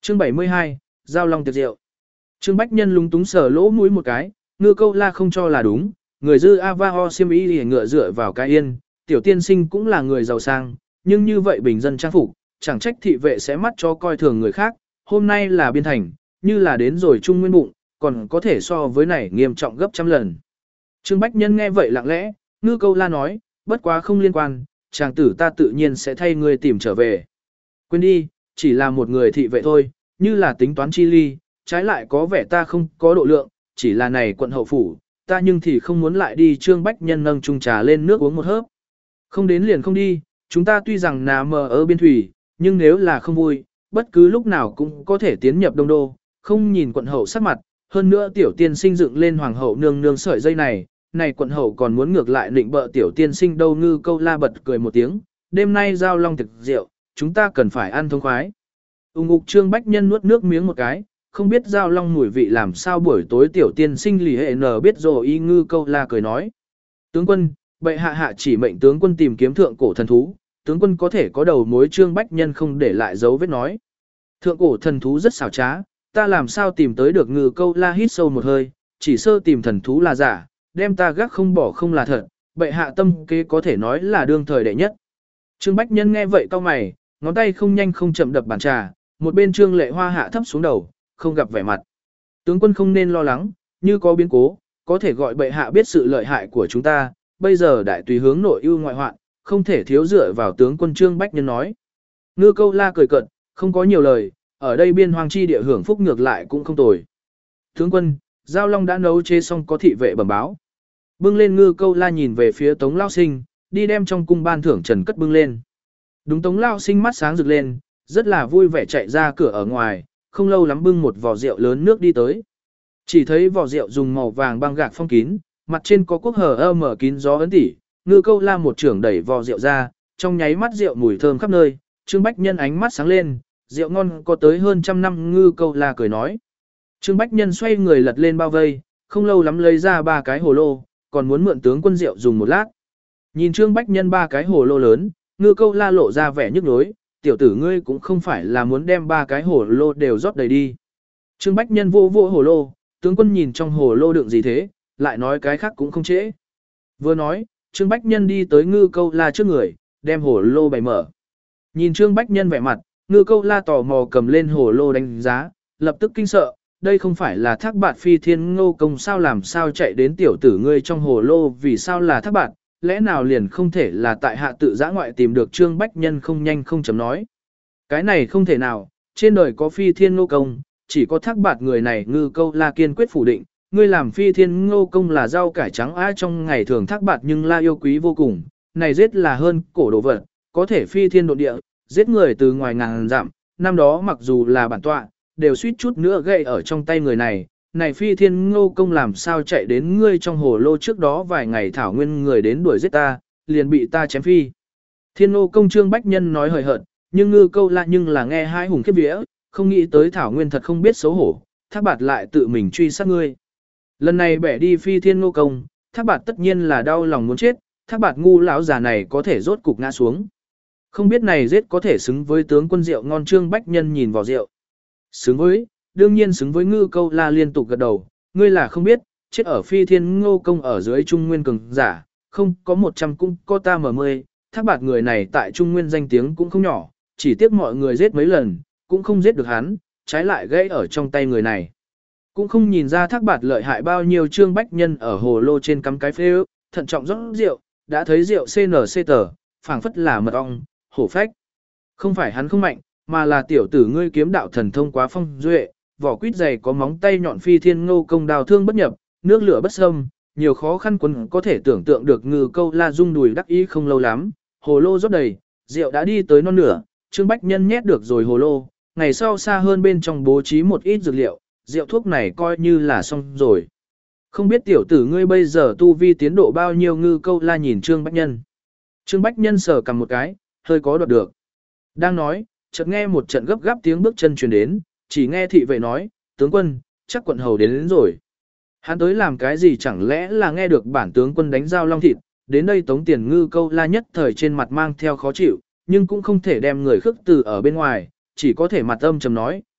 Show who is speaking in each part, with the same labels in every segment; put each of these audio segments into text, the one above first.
Speaker 1: Chương 72, Giao Long tiệc rượu. Trương Bách Nhân lúng túng sờ lỗ mũi một cái, Ngư Câu La không cho là đúng, người dư Avaho xiêm y lìa ngựa dựa vào cái yên, tiểu tiên sinh cũng là người giàu sang, nhưng như vậy bình dân trang phục, chẳng trách thị vệ sẽ mắt cho coi thường người khác, hôm nay là biên thành, như là đến rồi trung nguyên bụng, còn có thể so với này nghiêm trọng gấp trăm lần. Trương Bách Nhân nghe vậy lặng lẽ, Ngư Câu La nói, bất quá không liên quan, chàng tử ta tự nhiên sẽ thay người tìm trở về. Quên đi, chỉ là một người thị vệ thôi, như là tính toán chi ly, trái lại có vẻ ta không có độ lượng, chỉ là này quận hậu phủ, ta nhưng thì không muốn lại đi. Trương Bách Nhân nâng chung trà lên nước uống một hớp. Không đến liền không đi, chúng ta tuy rằng nà mờ ở biên thủy, nhưng nếu là không vui, bất cứ lúc nào cũng có thể tiến nhập đông đô, không nhìn quận hậu sắc mặt, hơn nữa tiểu tiên sinh dựng lên hoàng hậu nương nương sợi dây này, này quận hậu còn muốn ngược lại định bợ tiểu tiên sinh đâu. Ngư Câu La bật cười một tiếng, đêm nay Giao Long tiệc rượu, chúng ta cần phải ăn thông khoái. Ung Trương Bách Nhân nuốt nước miếng một cái, không biết Giao Long mùi vị làm sao buổi tối tiểu tiên sinh lì hệ nở biết rồi. Y Ngư Câu La cười nói, tướng quân, bệ hạ hạ chỉ mệnh tướng quân tìm kiếm thượng cổ thần thú, tướng quân có thể có đầu mối. Trương Bách Nhân không để lại dấu vết nói, thượng cổ thần thú rất xảo trá, ta làm sao tìm tới được. Ngư Câu La hít sâu một hơi, chỉ sơ tìm thần thú là giả, đem ta gác không bỏ không là thật, bệ hạ tâm kế có thể nói là đương thời đệ nhất. Trương Bách Nhân nghe vậy cau mày, ngón tay không nhanh không chậm đập bàn trà, một bên Trương Lệ Hoa hạ thấp xuống đầu, không gặp vẻ mặt. Tướng quân không nên lo lắng, như có biến cố, có thể gọi bệ hạ biết sự lợi hại của chúng ta, bây giờ đại tùy hướng nội ưu ngoại hoạn, không thể thiếu dựa vào tướng quân. Trương Bách Nhân nói. Ngư Câu La cười cợt, không có nhiều lời, ở đây biên hoang chi địa hưởng phúc ngược lại cũng không tồi. Tướng quân, Giao Long đã nấu chế xong có thị vệ bẩm báo. Bưng lên. Ngư Câu La nhìn về phía Tống Lao Sinh, đi đem trong cung ban thưởng trần cất bưng lên. Đúng, Tống Lao Sinh mắt sáng rực lên, rất là vui vẻ chạy ra cửa ở ngoài, không lâu lắm bưng một vò rượu lớn nước đi tới. Chỉ thấy vò rượu dùng màu vàng băng gạc phong kín, mặt trên có quốc hờ mở kín gió ấn tỉ. Ngư Câu La một trưởng đẩy vò rượu ra, trong nháy mắt rượu mùi thơm khắp nơi. Trương Bách Nhân ánh mắt sáng lên, rượu ngon có tới hơn trăm năm. Ngư Câu La cười nói. Trương Bách Nhân xoay người lật lên bao vây, không lâu lắm lấy ra 3 cái hồ lô, còn muốn mượn tướng quân rượu dùng một lát. Nhìn Trương Bách Nhân 3 cái hồ lô lớn, Ngư Câu La lộ ra vẻ nhức nhối, tiểu tử ngươi cũng không phải là muốn đem 3 cái hồ lô đều rót đầy đi. Trương Bách Nhân vô hồ lô, tướng quân nhìn trong hồ lô đựng gì thế, lại nói cái khác cũng không trễ. Vừa nói, Trương Bách Nhân đi tới Ngư Câu La trước người, đem hồ lô bày mở. Nhìn Trương Bách Nhân vẻ mặt, Ngư Câu La tò mò cầm lên hồ lô đánh giá, lập tức kinh sợ, đây không phải là Thác Bạt Phi Thiên Ngô Công sao, làm sao chạy đến tiểu tử ngươi trong hồ lô, vì sao là Thác Bạt, lẽ nào liền không thể là tại hạ tự giã ngoại tìm được. Trương Bách Nhân không nhanh không chậm nói, cái này không thể nào, trên đời có Phi Thiên Ngô Công, chỉ có Thác Bạt người này. Ngư Câu La kiên quyết phủ định, ngươi làm Phi Thiên Ngô Công là rau cải trắng á, trong ngày thường Thác Bạt nhưng La yêu quý vô cùng, này giết là hơn cổ đồ vật, có thể phi thiên độ địa, giết người từ ngoài ngàn dặm, năm đó mặc dù là bản tọa, đều suýt chút nữa gãy ở trong tay người này. Này Phi Thiên Ngô Công làm sao chạy đến ngươi trong hồ lô, trước đó vài ngày Thảo Nguyên người đến đuổi giết ta, liền bị ta chém Phi Thiên Ngô Công. Trương Bách Nhân nói hời hợt, nhưng Ngư Câu La nhưng là nghe hai hùng khiếp vía, không nghĩ tới Thảo Nguyên thật không biết xấu hổ, Thác Bạt lại tự mình truy sát ngươi. Lần này bẻ đi Phi Thiên Ngô Công, Thác Bạt tất nhiên là đau lòng muốn chết, Thác Bạt ngu lão già này có thể rốt cục ngã xuống. Không biết này giết có thể xứng với tướng quân rượu ngon. Trương Bách Nhân nhìn vào rượu. Xứng với, đương nhiên xứng với. Ngư Câu La liên tục gật đầu, ngươi là không biết, chết ở Phi Thiên Ngô Công ở dưới Trung Nguyên cường giả, không có 100 cũng có ta mở 10, Thác Bạt người này tại Trung Nguyên danh tiếng cũng không nhỏ, chỉ tiếc mọi người giết mấy lần, cũng không giết được hắn, trái lại gãy ở trong tay người này. Cũng không nhìn ra Thác Bạt lợi hại bao nhiêu. Trương Bách Nhân ở hồ lô trên cắm cái phê ước, thận trọng rót rượu, đã thấy rượu CNC tờ, phảng phất là mật ong, hổ phách. Không phải hắn không mạnh, mà là tiểu tử ngươi kiếm đạo thần thông quá phong duệ, vỏ quýt dày có móng tay nhọn. Phi Thiên Ngô Công đào thương bất nhập, nước lửa bất xâm, nhiều khó khăn quân có thể tưởng tượng được. Ngư Câu La rung đùi đắc ý. Không lâu lắm, hồ lô rót đầy, rượu đã đi tới non nửa. Trương Bách Nhân nhét được rồi hồ lô, ngày sau xa hơn bên trong bố trí một ít dược liệu, rượu thuốc này coi như là xong rồi. Không biết tiểu tử ngươi bây giờ tu vi tiến độ bao nhiêu. Ngư Câu La nhìn Trương Bách Nhân. Trương Bách Nhân sờ cầm một cái, hơi có đoạt được. Đang nói, chợt nghe một trận gấp gáp tiếng bước chân truyền đến, chỉ nghe thị vệ nói, tướng quân, chắc quận hầu đến rồi. Hắn tới làm cái gì, chẳng lẽ là nghe được bản tướng quân đánh Giao Long thịt, đến đây tống tiền. Ngư Câu La nhất thời trên mặt mang theo khó chịu, nhưng cũng không thể đem người khước từ ở bên ngoài, chỉ có thể mặt âm trầm nói,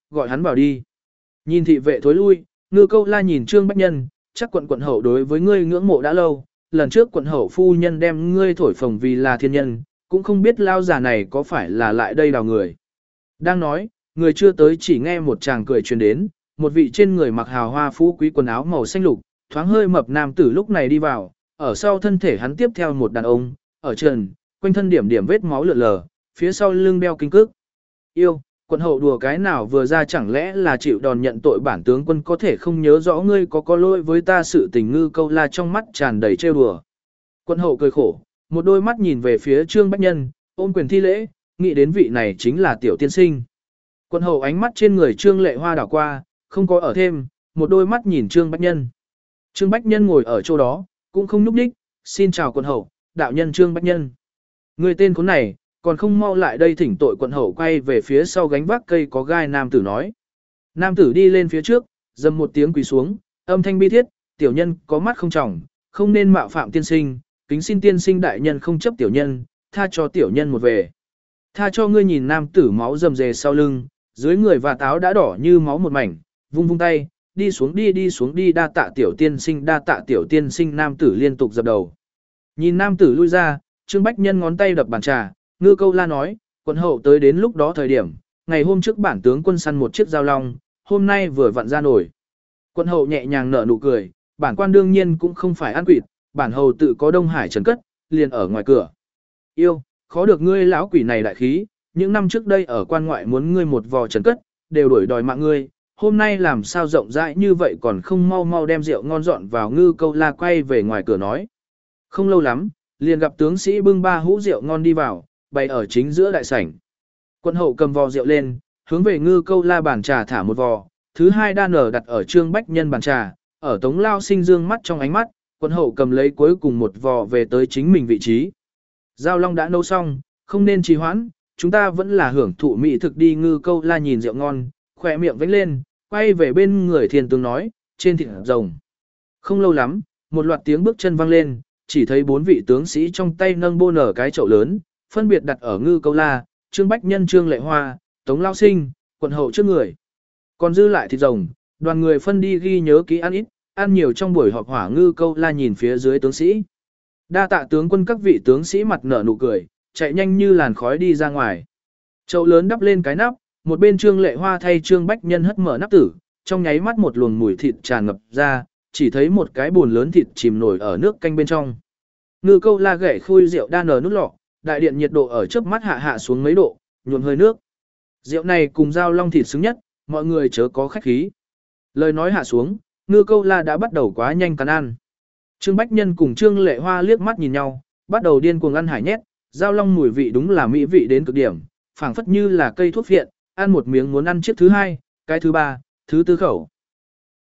Speaker 1: gọi hắn vào đi. Nhìn thị vệ thối lui, Ngư Câu La nhìn Trương Bách Nhân, chắc quận hậu đối với ngươi ngưỡng mộ đã lâu, lần trước quận hậu phu nhân đem ngươi thổi phồng vì là thiên nhân, cũng không biết lao già này có phải là lại đây đào người. Đang nói, người chưa tới chỉ nghe một chàng cười truyền đến, một vị trên người mặc hào hoa phú quý quần áo màu xanh lục, thoáng hơi mập nam tử lúc này đi vào, ở sau thân thể hắn tiếp theo một đàn ông, ở trần, quanh thân điểm điểm vết máu lượn lờ, phía sau lưng đeo kinh cước. Yêu, quận hậu đùa cái nào vừa ra chẳng lẽ là chịu đòn nhận tội bản tướng quân có thể không nhớ rõ ngươi có lỗi với ta sự tình. Ngư Câu La trong mắt tràn đầy trêu đùa. Quận hậu cười khổ, một đôi mắt nhìn về phía Trương Bách Nhân, ôm quyền thi lễ, nghĩ đến vị này chính là tiểu tiên sinh. Quận hậu ánh mắt trên người Trương Lệ Hoa đảo qua, không có ở thêm, một đôi mắt nhìn Trương Bách Nhân. Trương Bách Nhân ngồi ở chỗ đó, cũng không nhúc nhích, xin chào quận hậu, đạo nhân Trương Bách Nhân. Người tên khốn này, còn không mau lại đây thỉnh tội. Quận hậu quay về phía sau gánh vác cây có gai nam tử nói. Nam tử đi lên phía trước, dầm một tiếng quỳ xuống, âm thanh bi thiết, tiểu nhân có mắt không tròng, không nên mạo phạm tiên sinh, kính xin tiên sinh đại nhân không chấp tiểu nhân, tha cho tiểu nhân một về. Tha cho ngươi. Nhìn nam tử máu rầm rề sau lưng, dưới người và táo đã đỏ như máu một mảnh, vung vung tay, đi xuống đi, đa tạ tiểu tiên sinh, đa tạ tiểu tiên sinh. Nam tử liên tục dập đầu. Nhìn nam tử lui ra, Trương Bách Nhân ngón tay đập bàn trà, Ngư Câu La nói, quận hậu tới đến lúc đó thời điểm, ngày hôm trước bản tướng quân săn một chiếc giao long, hôm nay vừa vặn ra nổi. Quận hậu nhẹ nhàng nở nụ cười, bản quan đương nhiên cũng không phải ăn quỵt, bản hầu tự có Đông Hải trấn cất, liền ở ngoài cửa. Yêu, khó được ngươi lão quỷ này đại khí, những năm trước đây ở quan ngoại muốn ngươi một vò trấn cất, đều đuổi đòi mạng ngươi, hôm nay làm sao rộng rãi như vậy còn không mau mau đem rượu ngon dọn vào. Ngư Câu La quay về ngoài cửa nói. Không lâu lắm, liền gặp tướng sĩ bưng 3 hũ rượu ngon đi vào, bày ở chính giữa đại sảnh. Quận hậu cầm vò rượu lên, hướng về Ngư Câu La bàn trà thả một vò, thứ hai đa nở đặt ở Trương Bách Nhân bàn trà, ở Tống Lao Sinh dương mắt trong ánh mắt, quận hậu cầm lấy cuối cùng một vò về tới chính mình vị trí. Giao long đã nấu xong, không nên trì hoãn, chúng ta vẫn là hưởng thụ mỹ thực đi. Ngư Câu La nhìn rượu ngon, khỏe miệng vánh lên, quay về bên người thiên tướng nói, trên thịt rồng. Không lâu lắm, một loạt tiếng bước chân vang lên, chỉ thấy 4 vị tướng sĩ trong tay nâng bô nở cái chậu lớn, phân biệt đặt ở Ngư Câu La, Trương Bách Nhân, Trương Lệ Hoa, Tống Lao Sinh, quận hậu trước người. Còn dư lại thịt rồng, đoàn người phân đi ghi nhớ kỹ ăn ít, ăn nhiều trong buổi họp hỏa. Ngư Câu La nhìn phía dưới tướng sĩ. Đa tạ tướng quân. Các vị tướng sĩ mặt nở nụ cười, chạy nhanh như làn khói đi ra ngoài. Chậu lớn đắp lên cái nắp, một bên Trương Lệ Hoa thay Trương Bách Nhân hất mở nắp tử, trong nháy mắt một luồng mùi thịt tràn ngập ra, chỉ thấy một cái bồn lớn thịt chìm nổi ở nước canh bên trong. Ngư Câu La gậy khui rượu đa nở nút lọ, đại điện nhiệt độ ở chớp mắt hạ xuống mấy độ, nhuộm hơi nước. Rượu này cùng giao long thịt xứng nhất, mọi người chớ có khách khí. Lời nói hạ xuống, Ngư Câu La đã bắt đầu quá nhanh cắn ăn. Trương Bách Nhân cùng Trương Lệ Hoa liếc mắt nhìn nhau, bắt đầu điên cuồng ăn hải nhét, giao long mùi vị đúng là mỹ vị đến cực điểm, phảng phất như là cây thuốc phiện, ăn một miếng muốn ăn chiếc thứ hai, cái thứ ba, thứ tư khẩu.